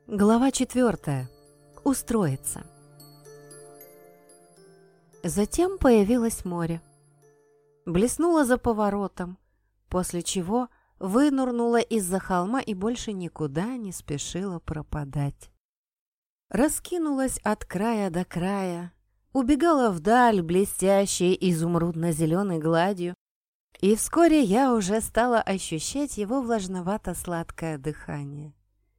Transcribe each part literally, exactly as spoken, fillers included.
Глава четвертая. Устроиться. Затем появилось море. Блеснуло за поворотом, после чего вынурнуло из-за холма и больше никуда не спешило пропадать. Раскинулось от края до края, убегало вдаль блестящей изумрудно-зеленой гладью, и вскоре я уже стала ощущать его влажновато-сладкое дыхание.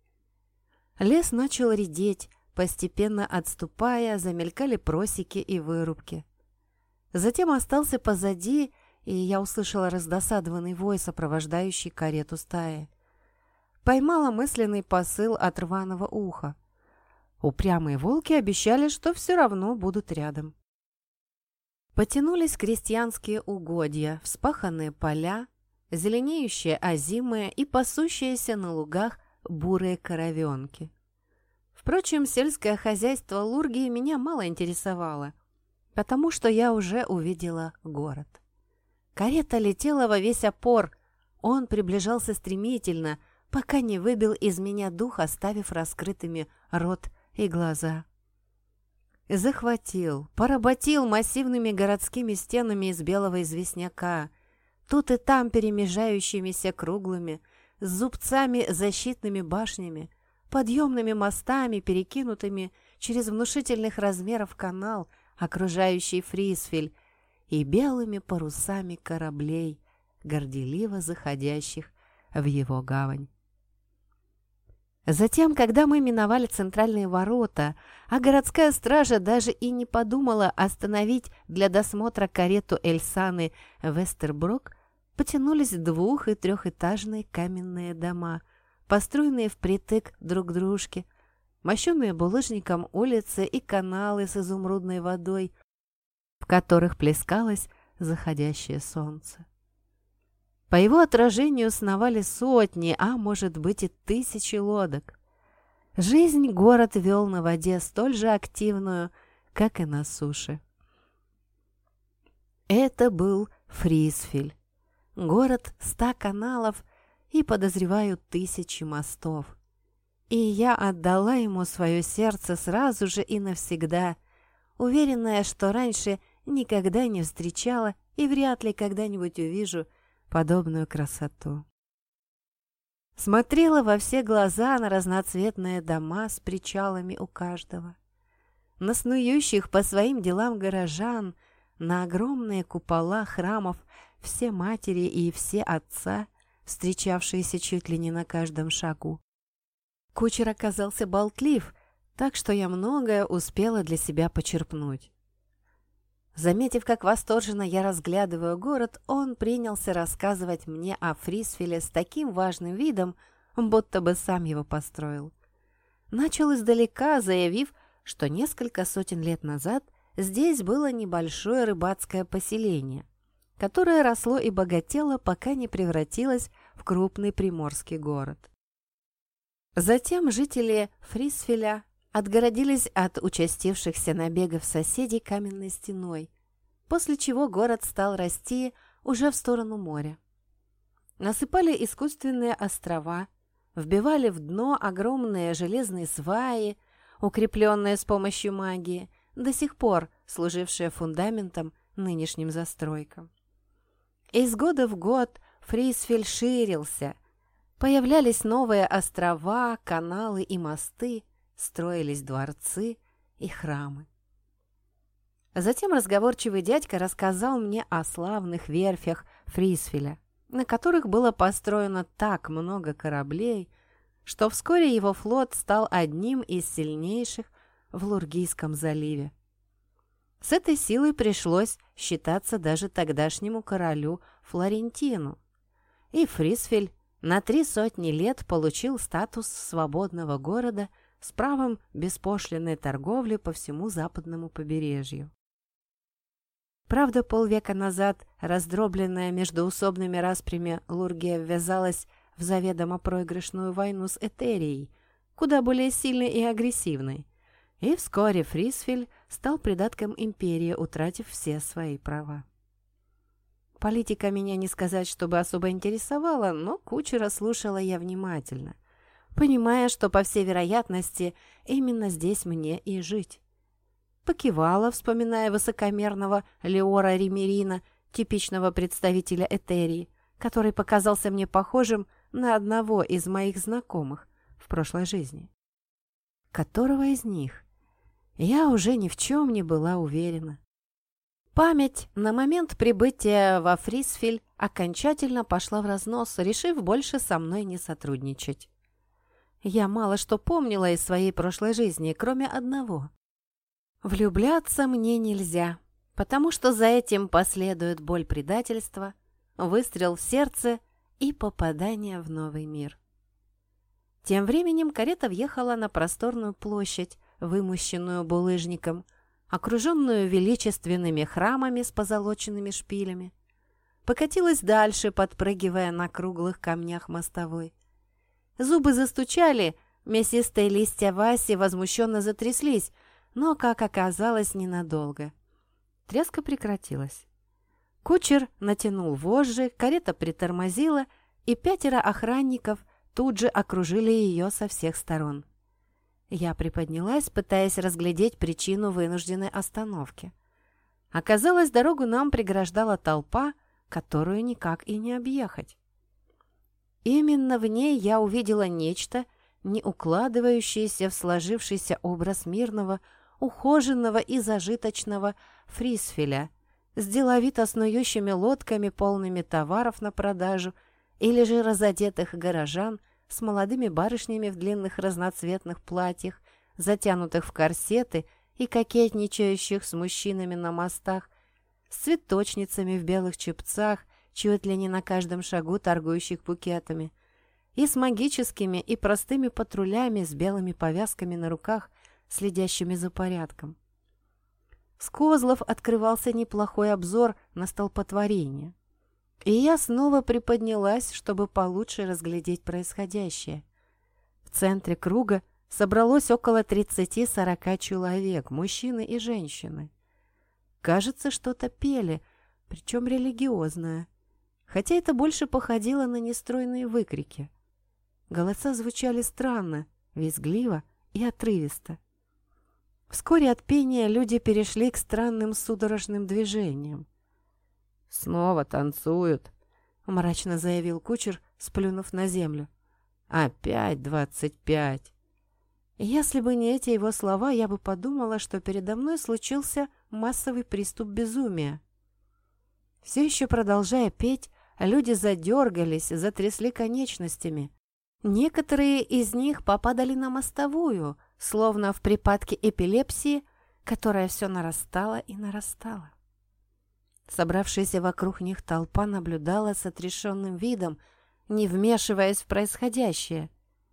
Лес начал редеть, постепенно отступая, замелькали просеки и вырубки. Затем остался позади, и я услышала раздосадованный вой, сопровождающий карету стаи. Поймала мысленный посыл от рваного уха. Упрямые волки обещали, что все равно будут рядом. Потянулись крестьянские угодья, вспаханные поля, зеленеющие озимые и пасущиеся на лугах бурые коровенки. Впрочем, сельское хозяйство Лургии меня мало интересовало, потому что я уже увидела город. Карета летела во весь опор, он приближался стремительно, пока не выбил из меня дух, оставив раскрытыми рот и глаза. Захватил, поработил массивными городскими стенами из белого известняка, тут и там перемежающимися круглыми, с зубцами защитными башнями, подъемными мостами, перекинутыми через внушительных размеров канал, окружающий Фрисфель, и белыми парусами кораблей, горделиво заходящих в его гавань. Затем, когда мы миновали центральные ворота, а городская стража даже и не подумала остановить для досмотра карету Эльсаны Вестерброк, потянулись двух- и трехэтажные каменные дома, построенные впритык друг к дружке, мощенные булыжником улицы и каналы с изумрудной водой, в которых плескалось заходящее солнце. По его отражению сновали сотни, а может быть и тысячи лодок. Жизнь город вел на воде столь же активную, как и на суше. Это был Фрисфель. Город ста каналов и, подозреваю, тысячи мостов. И я отдала ему свое сердце сразу же и навсегда, уверенная, что раньше никогда не встречала и вряд ли когда-нибудь увижу подобную красоту. Смотрела во все глаза на разноцветные дома с причалами у каждого, на снующих по своим делам горожан, на огромные купола храмов все матери и все отца, встречавшиеся чуть ли не на каждом шагу. Кучер оказался болтлив, так что я многое успела для себя почерпнуть. Заметив, как восторженно я разглядываю город, он принялся рассказывать мне о Фрисфеле с таким важным видом, будто бы сам его построил. Начал издалека, заявив, что несколько сотен лет назад здесь было небольшое рыбацкое поселение, которое росло и богатело, пока не превратилось в крупный приморский город. Затем жители Фрисфеля отгородились от участившихся набегов соседей каменной стеной, после чего город стал расти уже в сторону моря. Насыпали искусственные острова, вбивали в дно огромные железные сваи, укрепленные с помощью магии, до сих пор служившие фундаментом нынешним застройкам. Из года в год Фрисфель ширился, появлялись новые острова, каналы и мосты, строились дворцы и храмы. Затем разговорчивый дядька рассказал мне о славных верфях Фрисфеля, на которых было построено так много кораблей, что вскоре его флот стал одним из сильнейших в Лургийском заливе. С этой силой пришлось считаться даже тогдашнему королю Флорентину, и Фрисфель на три сотни лет получил статус свободного города с правом беспошлинной торговли по всему западному побережью. Правда, полвека назад раздробленная междоусобными распрями Лургия ввязалась в заведомо проигрышную войну с Этерией, куда более сильной и агрессивной, и вскоре Фрисфель стал придатком империи, утратив все свои права. Политика меня не сказать, чтобы особо интересовала, но кучера слушала я внимательно, понимая, что, по всей вероятности, именно здесь мне и жить. Покивала, вспоминая высокомерного Леора Ремерина, типичного представителя Этерии, который показался мне похожим на одного из моих знакомых в прошлой жизни. Которого из них? Я уже ни в чем не была уверена. Память на момент прибытия во Фрисфиль окончательно пошла в разнос, решив больше со мной не сотрудничать. Я мало что помнила из своей прошлой жизни, кроме одного. Влюбляться мне нельзя, потому что за этим последует боль предательства, выстрел в сердце и попадание в новый мир. Тем временем карета въехала на просторную площадь, вымощенную булыжником, окруженную величественными храмами с позолоченными шпилями. Покатилась дальше, подпрыгивая на круглых камнях мостовой. Зубы застучали, мясистые листья Васи возмущенно затряслись, но, как оказалось, ненадолго. Тряска прекратилась. Кучер натянул вожжи, карета притормозила, и пятеро охранников тут же окружили ее со всех сторон. Я приподнялась, пытаясь разглядеть причину вынужденной остановки. Оказалось, дорогу нам преграждала толпа, которую никак и не объехать. Именно в ней я увидела нечто, не укладывающееся в сложившийся образ мирного, ухоженного и зажиточного Фрисфиля с деловито снующими лодками, полными товаров на продажу, или же разодетых горожан с молодыми барышнями в длинных разноцветных платьях, затянутых в корсеты и кокетничающих с мужчинами на мостах, с цветочницами в белых чепцах, чуть ли не на каждом шагу торгующих букетами, и с магическими и простыми патрулями с белыми повязками на руках, следящими за порядком. С козлов открывался неплохой обзор на столпотворение. И я снова приподнялась, чтобы получше разглядеть происходящее. В центре круга собралось около тридцати-сорока человек, мужчины и женщины. Кажется, что-то пели, причем религиозное, хотя это больше походило на нестройные выкрики. Голоса звучали странно, визгливо и отрывисто. Вскоре от пения люди перешли к странным судорожным движениям. «Снова танцуют», — мрачно заявил кучер, сплюнув на землю. «Опять двадцать пять». Если бы не эти его слова, я бы подумала, что передо мной случился массовый приступ безумия. Все еще продолжая петь, люди задергались, затрясли конечностями. Некоторые из них попадали на мостовую, словно в припадке эпилепсии, которая все нарастала и нарастала. Собравшаяся вокруг них толпа наблюдала с отрешенным видом, не вмешиваясь в происходящее.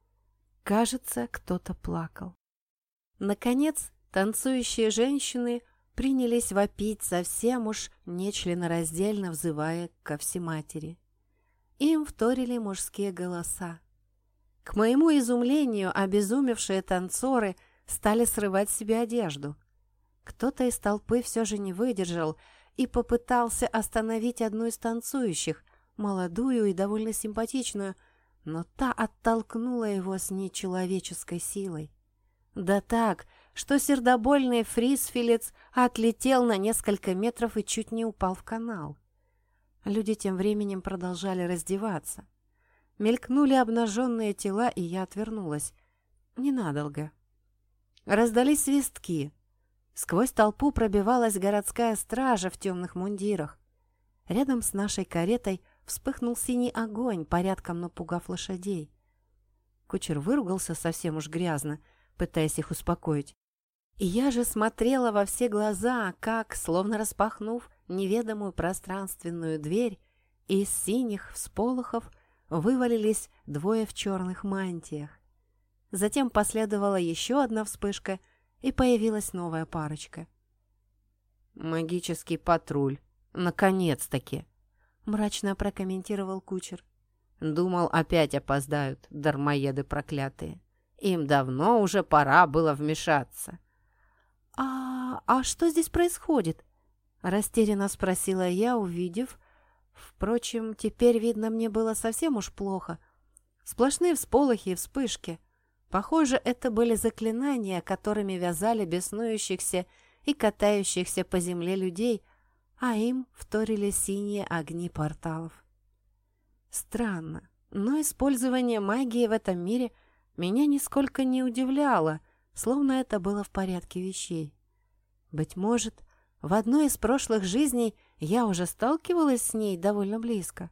Кажется, кто-то плакал. Наконец, танцующие женщины принялись вопить, совсем уж нечленораздельно взывая ко Всематери. Им вторили мужские голоса. К моему изумлению, обезумевшие танцоры стали срывать с себя одежду. Кто-то из толпы все же не выдержал и попытался остановить одну из танцующих, молодую и довольно симпатичную, но та оттолкнула его с нечеловеческой силой. Да так, что сердобольный фрисфилец отлетел на несколько метров и чуть не упал в канал. Люди тем временем продолжали раздеваться. Мелькнули обнаженные тела, и я отвернулась. Ненадолго. Раздались свистки. Сквозь толпу пробивалась городская стража в темных мундирах. Рядом с нашей каретой вспыхнул синий огонь, порядком напугав лошадей. Кучер выругался совсем уж грязно, пытаясь их успокоить. И я же смотрела во все глаза, как, словно распахнув неведомую пространственную дверь, из синих всполохов вывалились двое в черных мантиях. Затем последовала еще одна вспышка, и появилась новая парочка. «Магический патруль! Наконец-таки!» — мрачно прокомментировал кучер. «Думал, опять опоздают, дармоеды проклятые. Им давно уже пора было вмешаться». «А, а что здесь происходит?» — растерянно спросила я, увидев... Впрочем, теперь, видно, мне было совсем уж плохо. Сплошные всполохи и вспышки. Похоже, это были заклинания, которыми вязали беснующихся и катающихся по земле людей, а им вторили синие огни порталов. Странно, но использование магии в этом мире меня нисколько не удивляло, словно это было в порядке вещей. Быть может, в одной из прошлых жизней я уже сталкивалась с ней довольно близко.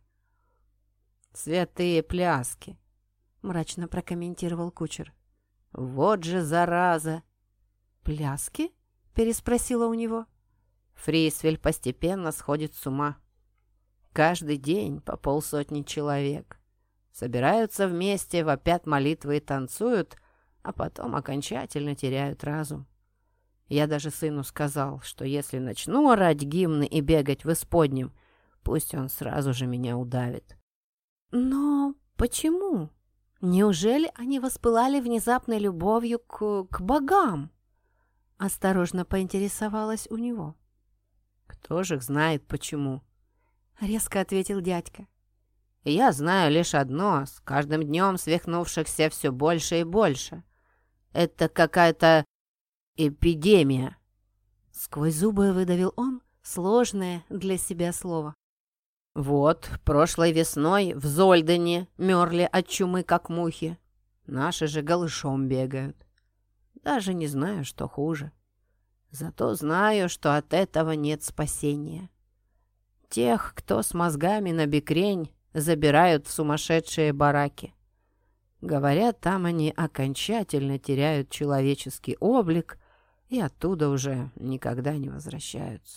«Святые пляски!» — мрачно прокомментировал кучер. «Вот же зараза!» «Пляски?» — переспросила у него. Фрисвель постепенно сходит с ума. Каждый день по полсотни человек. Собираются вместе, вопят молитвы и танцуют, а потом окончательно теряют разум. Я даже сыну сказал, что если начну орать гимны и бегать в исподнем, пусть он сразу же меня удавит. «Но почему? Неужели они воспылали внезапной любовью к, к богам?» Осторожно поинтересовалась у него. «Кто же их знает, почему?» — резко ответил дядька. «Я знаю лишь одно: с каждым днем свихнувшихся все больше и больше. Это какая-то эпидемия». Сквозь зубы выдавил он сложное для себя слово. «Вот, прошлой весной в Зольдене мерли от чумы, как мухи. Наши же голышом бегают. Даже не знаю, что хуже. Зато знаю, что от этого нет спасения. Тех, кто с мозгами набекрень, забирают в сумасшедшие бараки. Говорят, там они окончательно теряют человеческий облик и оттуда уже никогда не возвращаются».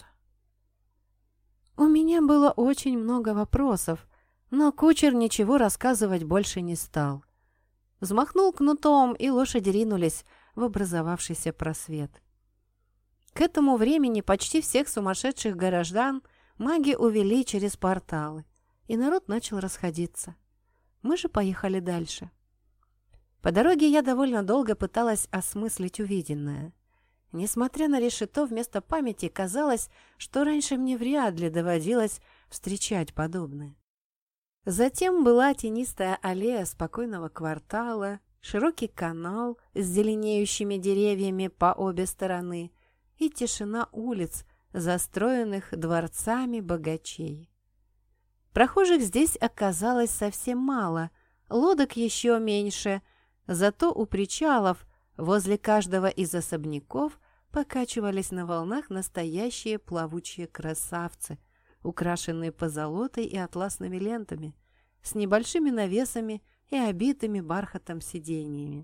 У меня было очень много вопросов, но кучер ничего рассказывать больше не стал. Взмахнул кнутом, и лошади ринулись в образовавшийся просвет. К этому времени почти всех сумасшедших горожан маги увели через порталы, и народ начал расходиться. Мы же поехали дальше. По дороге я довольно долго пыталась осмыслить увиденное. Несмотря на решето вместо памяти, казалось, что раньше мне вряд ли доводилось встречать подобное. Затем была тенистая аллея спокойного квартала, широкий канал с зеленеющими деревьями по обе стороны и тишина улиц, застроенных дворцами богачей. Прохожих здесь оказалось совсем мало, лодок еще меньше, зато у причалов возле каждого из особняков покачивались на волнах настоящие плавучие красавцы, украшенные позолотой и атласными лентами, с небольшими навесами и обитыми бархатом сиденьями.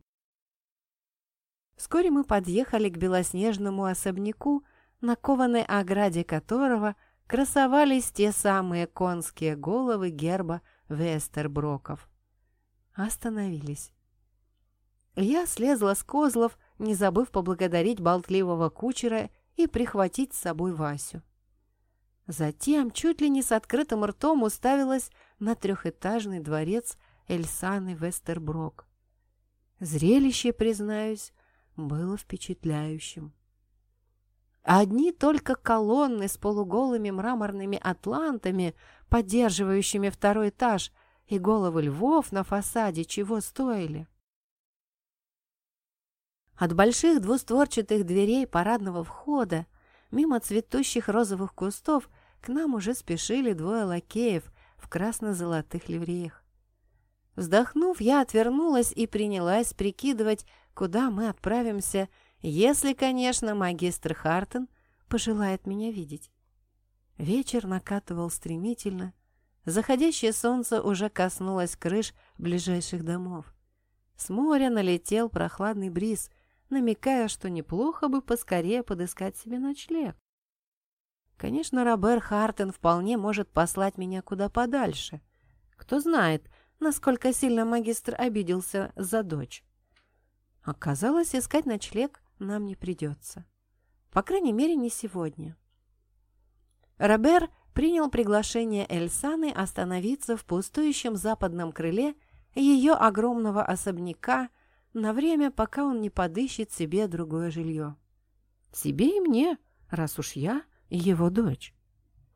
Вскоре мы подъехали к белоснежному особняку, на кованой ограде которого красовались те самые конские головы герба Вестерброков. Остановились. Я слезла с козлов, не забыв поблагодарить болтливого кучера и прихватить с собой Васю. Затем чуть ли не с открытым ртом уставилась на трехэтажный дворец Эльсаны Вестерброк. Зрелище, признаюсь, было впечатляющим. Одни только колонны с полуголыми мраморными атлантами, поддерживающими второй этаж, и головы львов на фасаде чего стоили. От больших двустворчатых дверей парадного входа, мимо цветущих розовых кустов, к нам уже спешили двое лакеев в красно-золотых ливреях. Вздохнув, я отвернулась и принялась прикидывать, куда мы отправимся, если, конечно, магистр Хартон пожелает меня видеть. Вечер накатывал стремительно. Заходящее солнце уже коснулось крыш ближайших домов. С моря налетел прохладный бриз, намекая, что неплохо бы поскорее подыскать себе ночлег. Конечно, Робер Хартон вполне может послать меня куда подальше. Кто знает, насколько сильно магистр обиделся за дочь. Оказалось, искать ночлег нам не придется. По крайней мере, не сегодня. Робер принял приглашение Эльсаны остановиться в пустующем западном крыле ее огромного особняка на время, пока он не подыщет себе другое жилье. Себе и мне, раз уж я его дочь.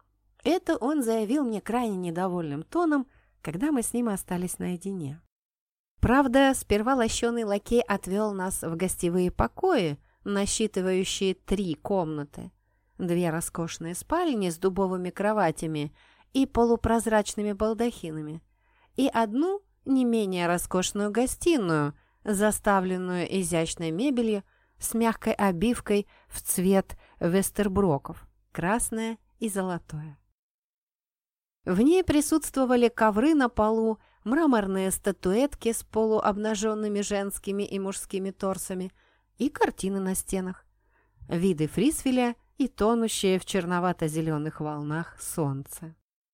Это он заявил мне крайне недовольным тоном, когда мы с ним остались наедине. Правда, сперва лощеный лакей отвел нас в гостевые покои, насчитывающие три комнаты, две роскошные спальни с дубовыми кроватями и полупрозрачными балдахинами, и одну не менее роскошную гостиную, заставленную изящной мебелью с мягкой обивкой в цвет вестерброков, красное и золотое. В ней присутствовали ковры на полу, мраморные статуэтки с полуобнаженными женскими и мужскими торсами и картины на стенах, виды Фрисвеля и тонущее в черновато-зеленых волнах солнце.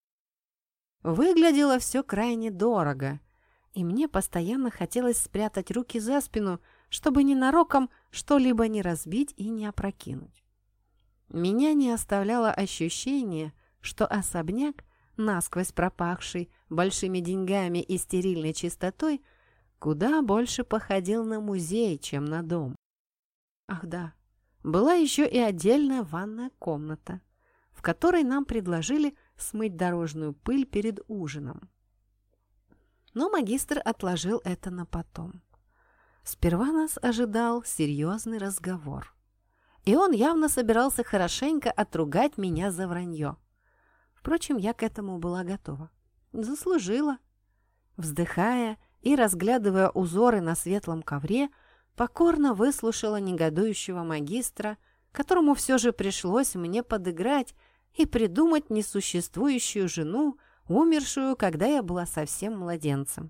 Выглядело все крайне дорого, и мне постоянно хотелось спрятать руки за спину, чтобы ненароком что-либо не разбить и не опрокинуть. Меня не оставляло ощущение, что особняк, насквозь пропахший большими деньгами и стерильной чистотой, куда больше походил на музей, чем на дом. Ах да, была еще и отдельная ванная комната, в которой нам предложили смыть дорожную пыль перед ужином. Но магистр отложил это на потом. Сперва нас ожидал серьезный разговор, и он явно собирался хорошенько отругать меня за вранье. Впрочем, я к этому была готова. Заслужила. Вздыхая и разглядывая узоры на светлом ковре, покорно выслушала негодующего магистра, которому все же пришлось мне подыграть и придумать несуществующую жену, умершую, когда я была совсем младенцем.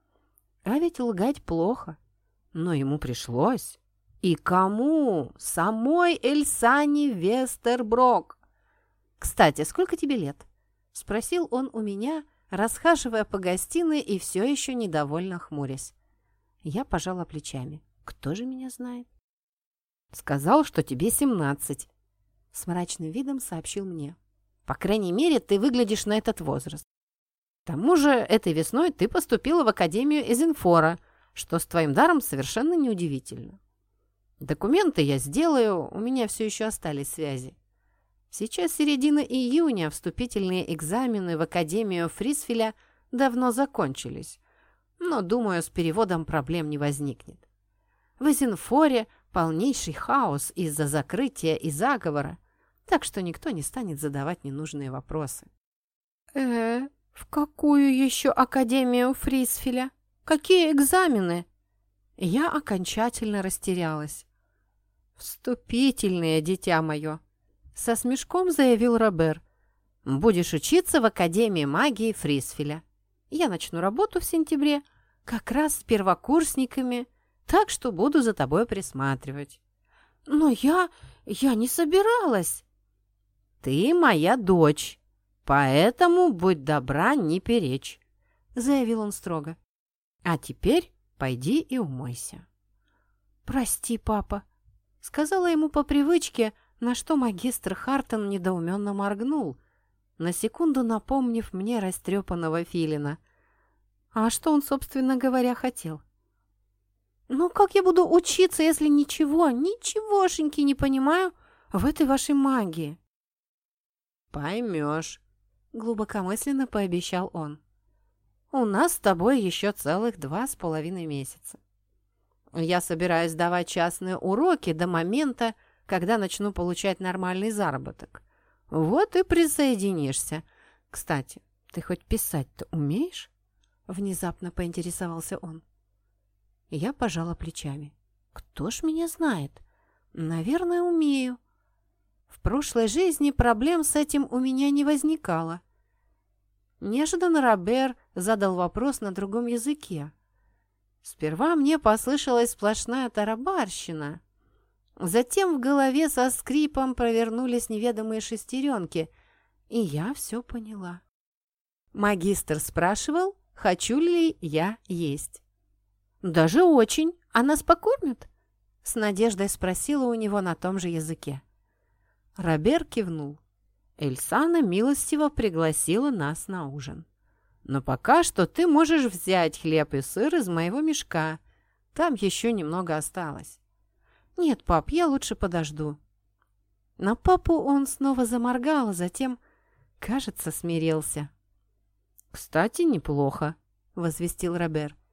А ведь лгать плохо, но ему пришлось. И кому? Самой Эльсане Вестерброк. «Кстати, сколько тебе лет?» — спросил он у меня, расхаживая по гостиной и все еще недовольно хмурясь. Я пожала плечами. «Кто же меня знает?» «Сказал, что тебе семнадцать», — с мрачным видом сообщил мне. «По крайней мере, ты выглядишь на этот возраст. К тому же этой весной ты поступила в Академию Эзенфора, что с твоим даром совершенно неудивительно. Документы я сделаю, у меня все еще остались связи. Сейчас середина июня, вступительные экзамены в Академию Фрисвеля давно закончились, но, думаю, с переводом проблем не возникнет. В Эзенфоре полнейший хаос из-за закрытия и заговора, так что никто не станет задавать ненужные вопросы». «Э, в какую еще Академию Фрисвеля? Какие экзамены?» Я окончательно растерялась. «Вступительные, дитя мое», — со смешком заявил Робер. «Будешь учиться в Академии магии Фрисвеля. Я начну работу в сентябре, как раз с первокурсниками, так что буду за тобой присматривать». «Но я... я не собиралась». «Ты моя дочь, поэтому будь добра, не перечь», — заявил он строго. «А теперь пойди и умойся». «Прости, папа», — сказала ему по привычке, на что магистр Хартон недоуменно моргнул, на секунду напомнив мне растрепанного филина. А что он, собственно говоря, хотел? «Ну как я буду учиться, если ничего, ничегошеньки не понимаю в этой вашей магии?» «Поймешь», — глубокомысленно пообещал он. «У нас с тобой еще целых два с половиной месяца. Я собираюсь давать частные уроки до момента, когда начну получать нормальный заработок. Вот и присоединишься. Кстати, ты хоть писать-то умеешь?» Внезапно поинтересовался он. Я пожала плечами. «Кто ж меня знает? Наверное, умею. В прошлой жизни проблем с этим у меня не возникало». Неожиданно Робер задал вопрос на другом языке. Сперва мне послышалась сплошная тарабарщина. Затем в голове со скрипом провернулись неведомые шестеренки, и я все поняла. Магистр спрашивал, хочу ли я есть. «Даже очень. А нас покормят?» С надеждой спросила у него на том же языке. Робер кивнул. Эльсана милостиво пригласила нас на ужин. «Но пока что ты можешь взять хлеб и сыр из моего мешка. Там еще немного осталось». «Нет, пап, я лучше подожду». На папу он снова заморгал, а затем, кажется, смирился. «Кстати, неплохо», — возвестил Робер.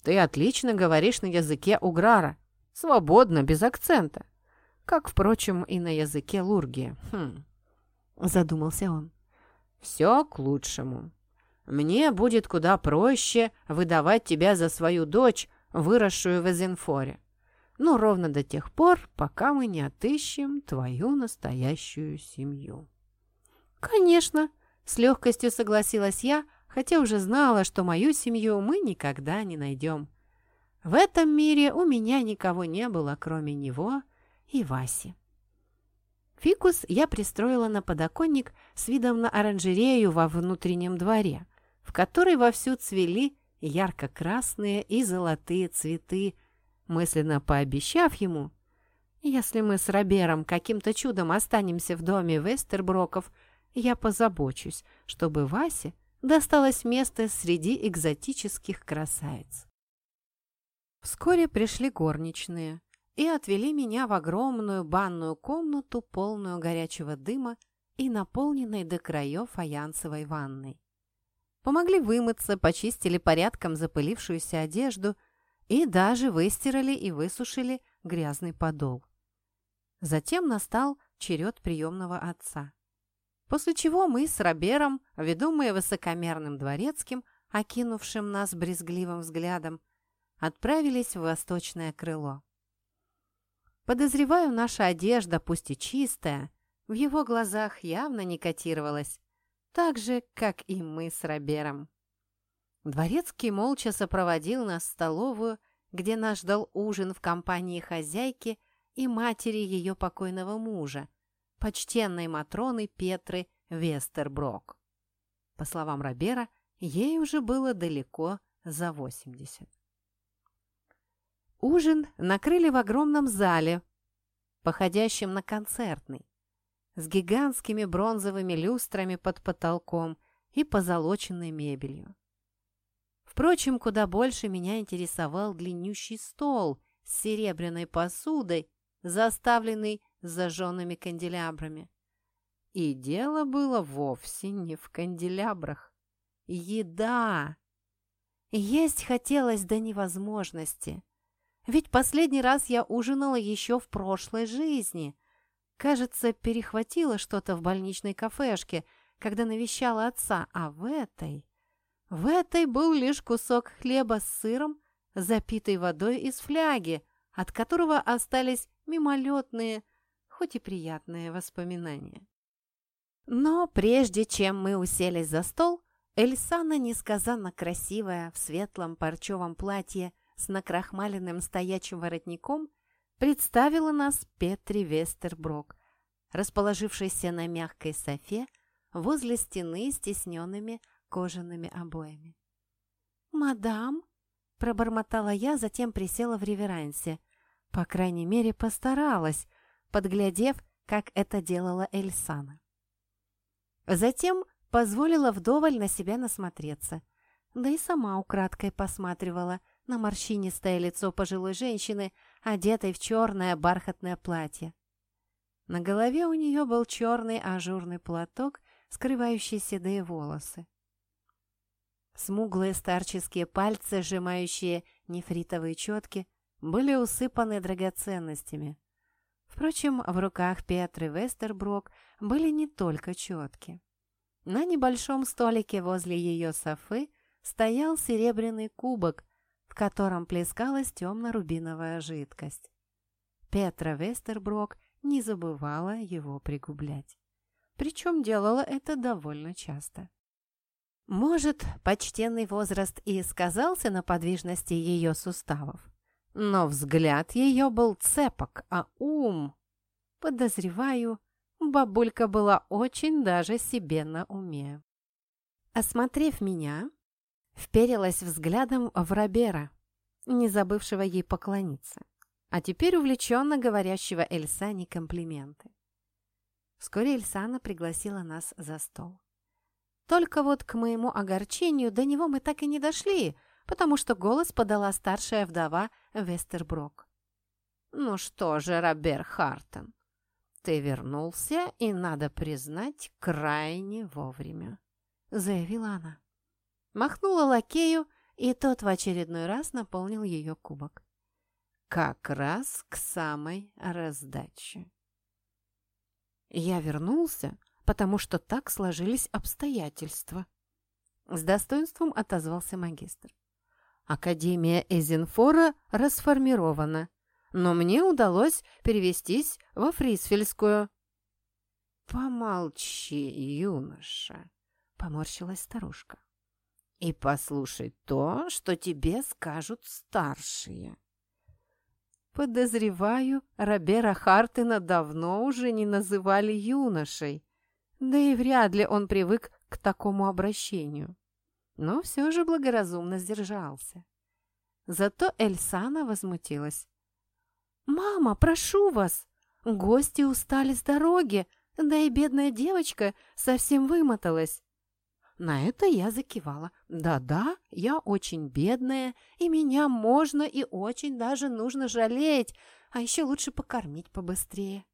Ты отлично говоришь на языке уграра, свободно, без акцента, как, впрочем, и на языке лурги. Хм, задумался он. Все к лучшему. Мне будет куда проще выдавать тебя за свою дочь, выросшую в Эзенфоре. Но ровно до тех пор, пока мы не отыщем твою настоящую семью. Конечно, с легкостью согласилась я, хотя уже знала, что мою семью мы никогда не найдем. В этом мире у меня никого не было, кроме него и Васи. Фикус я пристроила на подоконник с видом на оранжерею во внутреннем дворе, в которой вовсю цвели ярко-красные и золотые цветы, мысленно пообещав ему, если мы с Робером каким-то чудом останемся в доме Вестерброков, я позабочусь, чтобы Васе досталось место среди экзотических красавиц. Вскоре пришли горничные и отвели меня в огромную банную комнату, полную горячего дыма и наполненной до краев фаянсовой ванной. Помогли вымыться, почистили порядком запылившуюся одежду и даже выстирали и высушили грязный подол. Затем настал черед приемного отца. После чего мы с Робером, ведомые высокомерным дворецким, окинувшим нас брезгливым взглядом, отправились в восточное крыло. Подозреваю, наша одежда, пусть и чистая, в его глазах явно не котировалась, так же, как и мы с Робером. Дворецкий молча сопроводил нас в столовую, где нас ждал ужин в компании хозяйки и матери ее покойного мужа, почтенной Матроны Петры Вестерброк. По словам Робера, ей уже было далеко за восемьдесят. Ужин накрыли в огромном зале, походящем на концертный, с гигантскими бронзовыми люстрами под потолком и позолоченной мебелью. Впрочем, куда больше меня интересовал длиннющий стол с серебряной посудой, заставленный зажженными канделябрами. И дело было вовсе не в канделябрах. Еда! Есть хотелось до невозможности. Ведь последний раз я ужинала еще в прошлой жизни. Кажется, перехватила что-то в больничной кафешке, когда навещала отца, а в этой... В этой был лишь кусок хлеба с сыром, запитый водой из фляги, от которого остались мимолетные, хоть и приятные воспоминания. Но прежде чем мы уселись за стол, Эльсана, несказанно красивая, в светлом парчевом платье с накрахмаленным стоячим воротником, представила нас Петре Вестерброк, расположившейся на мягкой софе возле стены с тисненными кожаными обоями. «Мадам!» – пробормотала я, затем присела в реверансе. По крайней мере, постаралась, подглядев, как это делала Эльсана. Затем позволила вдоволь на себя насмотреться, да и сама украдкой посматривала на морщинистое лицо пожилой женщины, одетой в черное бархатное платье. На голове у нее был черный ажурный платок, скрывающий седые волосы. Смуглые старческие пальцы, сжимающие нефритовые четки, были усыпаны драгоценностями. Впрочем, в руках Петры Вестерброк были не только четки. На небольшом столике возле ее софы стоял серебряный кубок, в котором плескалась темно-рубиновая жидкость. Петра Вестерброк не забывала его пригублять. Причем делала это довольно часто. Может, почтенный возраст и сказался на подвижности ее суставов, но взгляд ее был цепок, а ум, подозреваю, бабулька была очень даже себе на уме. Осмотрев меня, вперилась взглядом в Робера, не забывшего ей поклониться, а теперь увлеченно говорящего Эльсане комплименты. Вскоре Эльсана пригласила нас за стол. Только вот к моему огорчению до него мы так и не дошли, потому что голос подала старшая вдова Вестерброк. «Ну что же, Робер Хартон, ты вернулся, и, надо признать, крайне вовремя», — заявила она. Махнула лакею, и тот в очередной раз наполнил ее кубок. Как раз к самой раздаче. Я вернулся, потому что так сложились обстоятельства. С достоинством отозвался магистр. Академия Эзенфора расформирована, но мне удалось перевестись во Фрисфельскую. «Помолчи, юноша», — поморщилась старушка, — «и послушай то, что тебе скажут старшие». Подозреваю, Робера Хартена давно уже не называли юношей, да и вряд ли он привык к такому обращению. Но все же благоразумно сдержался. Зато Эльсана возмутилась. «Мама, прошу вас! Гости устали с дороги, да и бедная девочка совсем вымоталась». На это я закивала. «Да-да, я очень бедная, и меня можно и очень даже нужно жалеть, а еще лучше покормить побыстрее».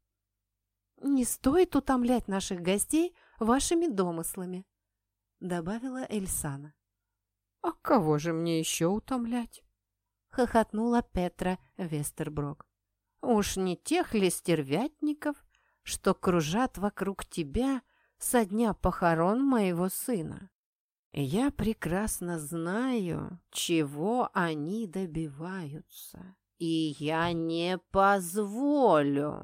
«Не стоит утомлять наших гостей вашими домыслами», — добавила Эльсана. «А кого же мне еще утомлять?» — хохотнула Петра Вестерброк. «Уж не тех ли стервятников, что кружат вокруг тебя со дня похорон моего сына? Я прекрасно знаю, чего они добиваются, и я не позволю».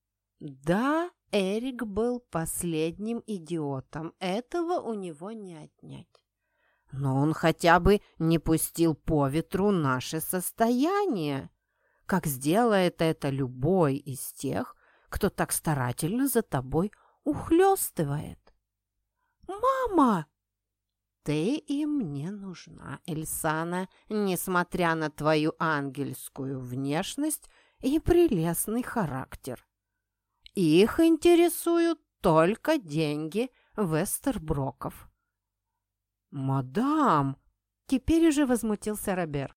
Да, Эрик был последним идиотом, этого у него не отнять. Но он хотя бы не пустил по ветру наше состояние, как сделает это любой из тех, кто так старательно за тобой ухлёстывает. «Мама!» «Ты им не нужна, Эльсана, несмотря на твою ангельскую внешность и прелестный характер. Их интересуют только деньги Вестерброков». «Мадам!» — теперь уже возмутился Робер.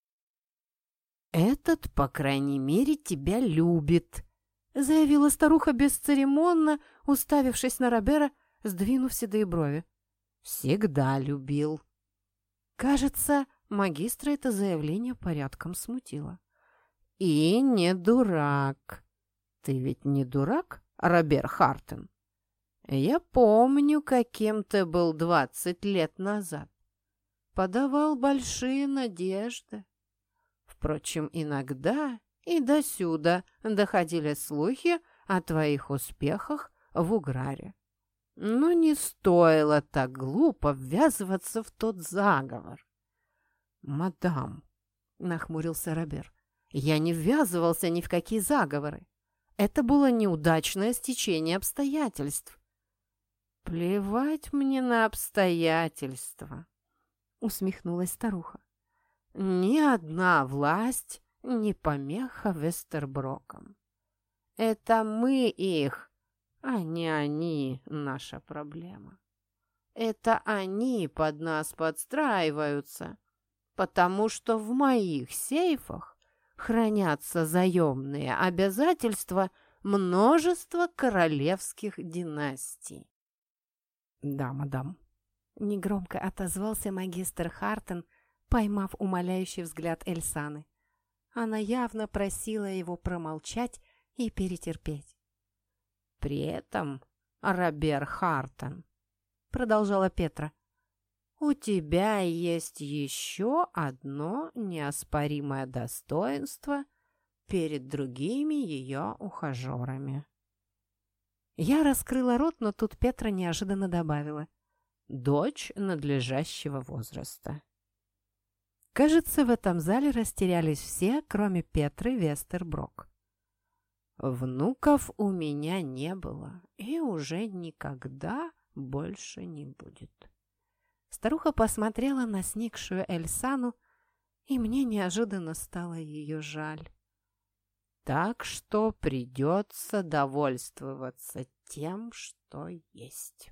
«Этот, по крайней мере, тебя любит», — заявила старуха бесцеремонно, уставившись на Робера, сдвинув седые брови. «Всегда любил». Кажется, магистра это заявление порядком смутило. «И не дурак. Ты ведь не дурак, Робер Хартен? Я помню, каким ты был двадцать лет назад. Подавал большие надежды. Впрочем, иногда и досюда доходили слухи о твоих успехах в Уграре. Но не стоило так глупо ввязываться в тот заговор». «Мадам», — нахмурился Робер, — «я не ввязывался ни в какие заговоры. Это было неудачное стечение обстоятельств». «Плевать мне на обстоятельства», — усмехнулась старуха. «Ни одна власть не помеха Вестерброкам. Это мы их, а не они наша проблема. Это они под нас подстраиваются, потому что в моих сейфах хранятся заемные обязательства множества королевских династий». «Да, мадам», — негромко отозвался магистр Хартен, поймав умоляющий взгляд Эльсаны. Она явно просила его промолчать и перетерпеть. «При этом, Робер Хартен», — продолжала Петра, — «у тебя есть еще одно неоспоримое достоинство перед другими ее ухажерами». Я раскрыла рот, но тут Петра неожиданно добавила: «Дочь надлежащего возраста». Кажется, в этом зале растерялись все, кроме Петры Вестерброк. «Внуков у меня не было и уже никогда больше не будет». Старуха посмотрела на сникшую Эльсану, и мне неожиданно стало ее жаль. «Так что придется довольствоваться тем, что есть».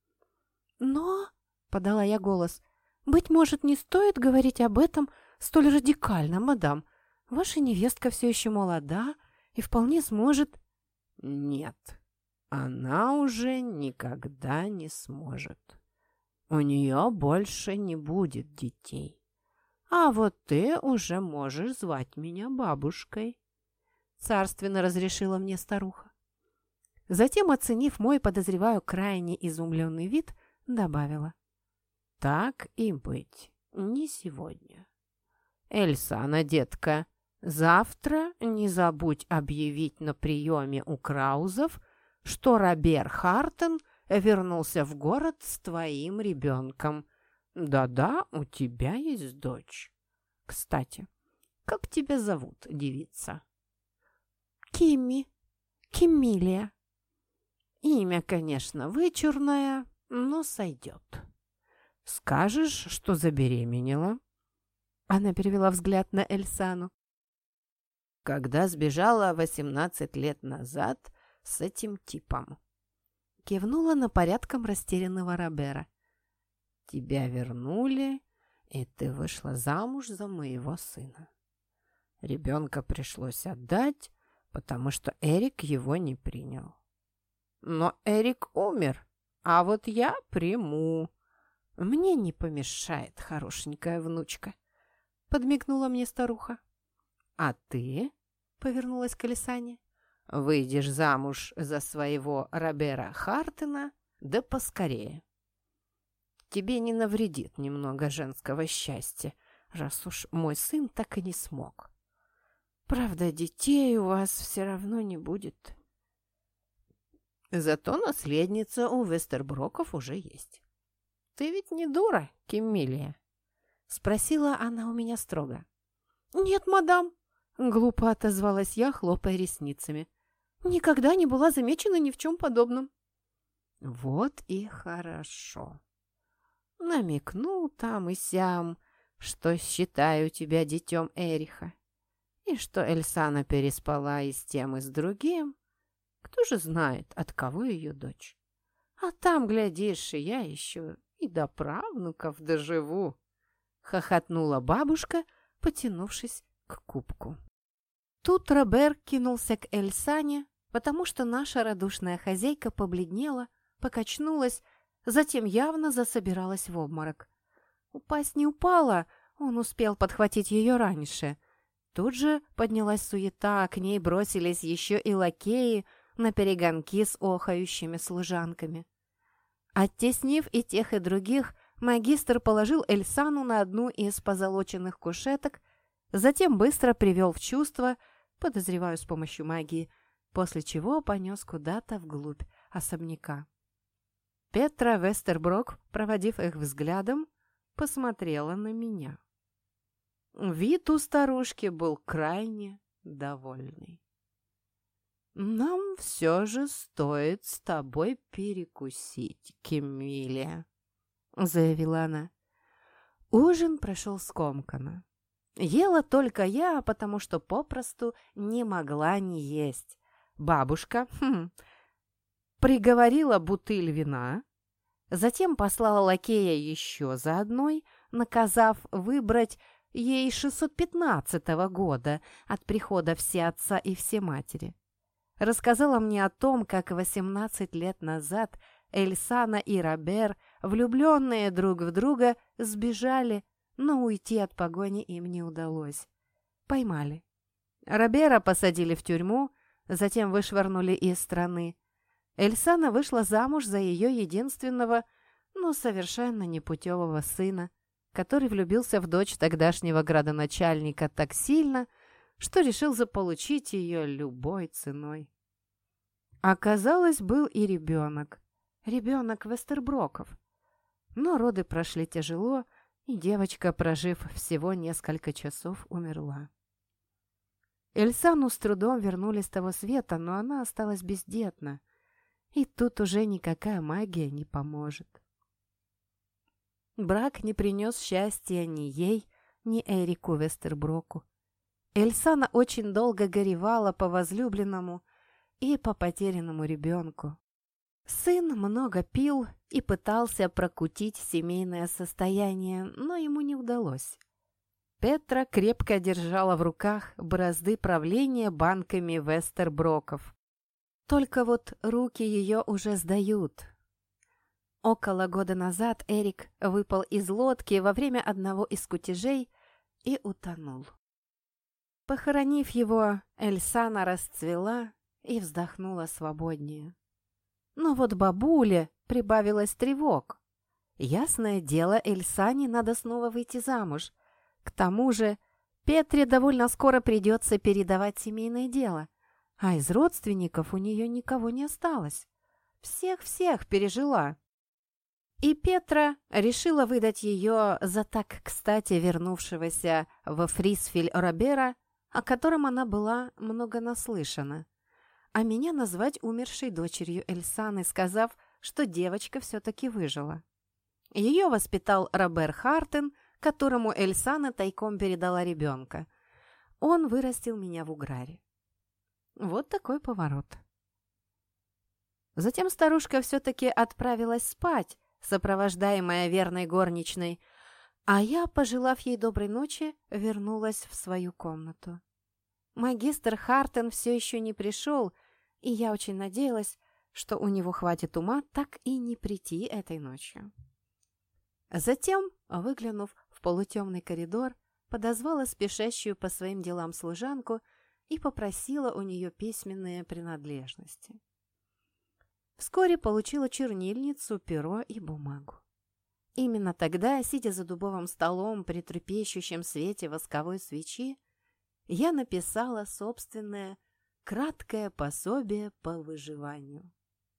«Но», — подала я голос, — «быть может, не стоит говорить об этом столь радикально, мадам. Ваша невестка все еще молода и вполне сможет...» «Нет, она уже никогда не сможет. У нее больше не будет детей. А вот ты уже можешь звать меня бабушкой», — царственно разрешила мне старуха. Затем, оценив мой, подозреваю, крайне изумленный вид, добавила: «Так и быть, не сегодня. Эльсана, детка, завтра не забудь объявить на приеме у Краузов, что Робер Хартен вернулся в город с твоим ребенком. Да-да, у тебя есть дочь. Кстати, как тебя зовут, девица?» «Кимми. Киммилия». «Имя, конечно, вычурное, но сойдет. Скажешь, что забеременела?» Она перевела взгляд на Эльсану. «Когда сбежала восемнадцать лет назад с этим типом». Кивнула на порядком растерянного Робера. «Тебя вернули, и ты вышла замуж за моего сына. Ребенка пришлось отдать, потому что Эрик его не принял. Но Эрик умер, а вот я приму. Мне не помешает хорошенькая внучка», — подмигнула мне старуха. «А ты?» — повернулась к Эльсане. «Выйдешь замуж за своего Робера Хартена, да поскорее. Тебе не навредит немного женского счастья, раз уж мой сын так и не смог. Правда, детей у вас все равно не будет. Зато наследница у Вестерброков уже есть. Ты ведь не дура, Киммилия?» — спросила она у меня строго. «Нет, мадам», — глупо отозвалась я, хлопая ресницами. «Никогда не была замечена ни в чем подобном». «Вот и хорошо. Намекну там и сям, что считаю тебя детем Эриха, и что Эльсана переспала и с тем, и с другим. Кто же знает, от кого ее дочь? А там, глядишь, я еще и до правнуков доживу», — хохотнула бабушка, потянувшись к кубку. Тут Робер кинулся к Эльсане, потому что наша радушная хозяйка побледнела, покачнулась, затем явно засобиралась в обморок. Упасть не упала, он успел подхватить ее раньше. Тут же поднялась суета, к ней бросились еще и лакеи наперегонки с охающими служанками. Оттеснив и тех, и других, магистр положил Эльсану на одну из позолоченных кушеток, затем быстро привел в чувство, подозреваю, с помощью магии, после чего понес куда-то вглубь особняка. Петра Вестерброк, проводив их взглядом, посмотрела на меня. Вид у старушки был крайне довольный. «Нам все же стоит с тобой перекусить, Киммилия», — заявила она. Ужин прошел скомканно. Ела только я, потому что попросту не могла не есть. Бабушка хм, приговорила бутыль вина, затем послала лакея еще за одной, наказав выбрать ей шестьсот пятнадцатого года от прихода Всеотца и Всематери. Рассказала мне о том, как восемнадцать лет назад Эльсана и Робер, влюбленные друг в друга, сбежали, но уйти от погони им не удалось. Поймали. Робера посадили в тюрьму, затем вышвырнули из страны. Эльсана вышла замуж за ее единственного, но совершенно непутевого сына, который влюбился в дочь тогдашнего градоначальника так сильно, что решил заполучить ее любой ценой. Оказалось, был и ребенок. Ребенок Вестерброков. Но роды прошли тяжело, и девочка, прожив всего несколько часов, умерла. Эльсану с трудом вернули с того света, но она осталась бездетна. И тут уже никакая магия не поможет. Брак не принес счастья ни ей, ни Эрику Вестерброку. Эльсана очень долго горевала по возлюбленному и по потерянному ребенку. Сын много пил и пытался прокутить семейное состояние, но ему не удалось. Петра крепко держала в руках бразды правления банками Вестерброков. Только вот руки ее уже сдают. Около года назад Эрик выпал из лодки во время одного из кутежей и утонул. Похоронив его, Эльсана расцвела и вздохнула свободнее. Но вот бабуле прибавилось тревог. Ясное дело, Эльсане надо снова выйти замуж. К тому же Петре довольно скоро придется передавать семейное дело, а из родственников у нее никого не осталось. Всех-всех пережила. И Петра решила выдать ее за так кстати вернувшегося во Фрисфиль Робера, о котором она была много наслышана, а меня назвать умершей дочерью Эльсаны, сказав, что девочка все-таки выжила. Ее воспитал Робер Хартен, которому Эльсана тайком передала ребенка. Он вырастил меня в Уграре. Вот такой поворот. Затем старушка все-таки отправилась спать, сопровождаемая верной горничной, а я, пожелав ей доброй ночи, вернулась в свою комнату. Магистр Хартен все еще не пришел, и я очень надеялась, что у него хватит ума так и не прийти этой ночью. Затем, выглянув в полутемный коридор, подозвала спешащую по своим делам служанку и попросила у нее письменные принадлежности. Вскоре получила чернильницу, перо и бумагу. Именно тогда, сидя за дубовым столом при трепещущем свете восковой свечи, я написала собственное краткое пособие по выживанию.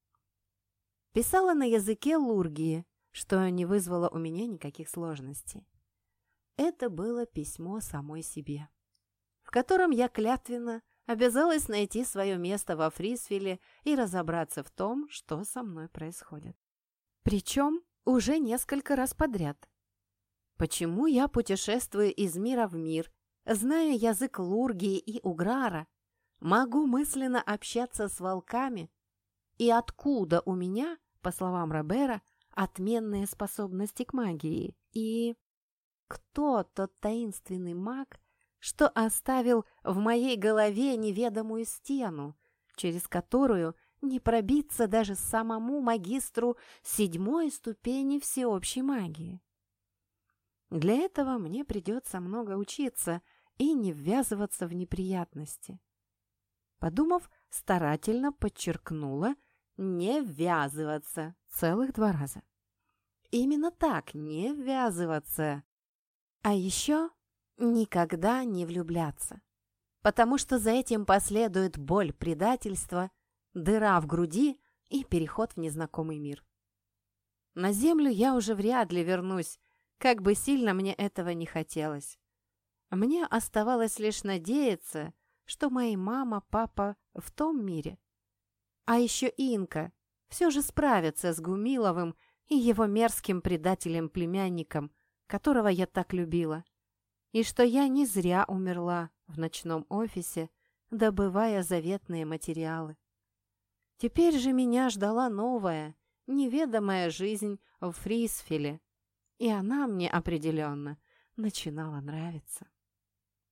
Писала на языке лургии, что не вызвало у меня никаких сложностей. Это было письмо самой себе, в котором я клятвенно обязалась найти свое место во Фрисфиле и разобраться в том, что со мной происходит. Причем уже несколько раз подряд. Почему я путешествую из мира в мир, зная язык лургии и уграра, могу мысленно общаться с волками, и откуда у меня, по словам Робера, отменные способности к магии, и кто тот таинственный маг, что оставил в моей голове неведомую стену, через которую не пробиться даже самому магистру седьмой ступени всеобщей магии. Для этого мне придется много учиться и не ввязываться в неприятности. Подумав, старательно подчеркнула «не ввязываться» целых два раза. Именно так, не ввязываться. А еще никогда не влюбляться, потому что за этим последует боль предательства, дыра в груди и переход в незнакомый мир. На землю я уже вряд ли вернусь, как бы сильно мне этого не хотелось. Мне оставалось лишь надеяться, что мои мама, папа в том мире, а еще Инка все же справится с Гумиловым и его мерзким предателем-племянником, которого я так любила, и что я не зря умерла в ночном офисе, добывая заветные материалы. Теперь же меня ждала новая, неведомая жизнь в Фрисфиле, и она мне определенно начинала нравиться.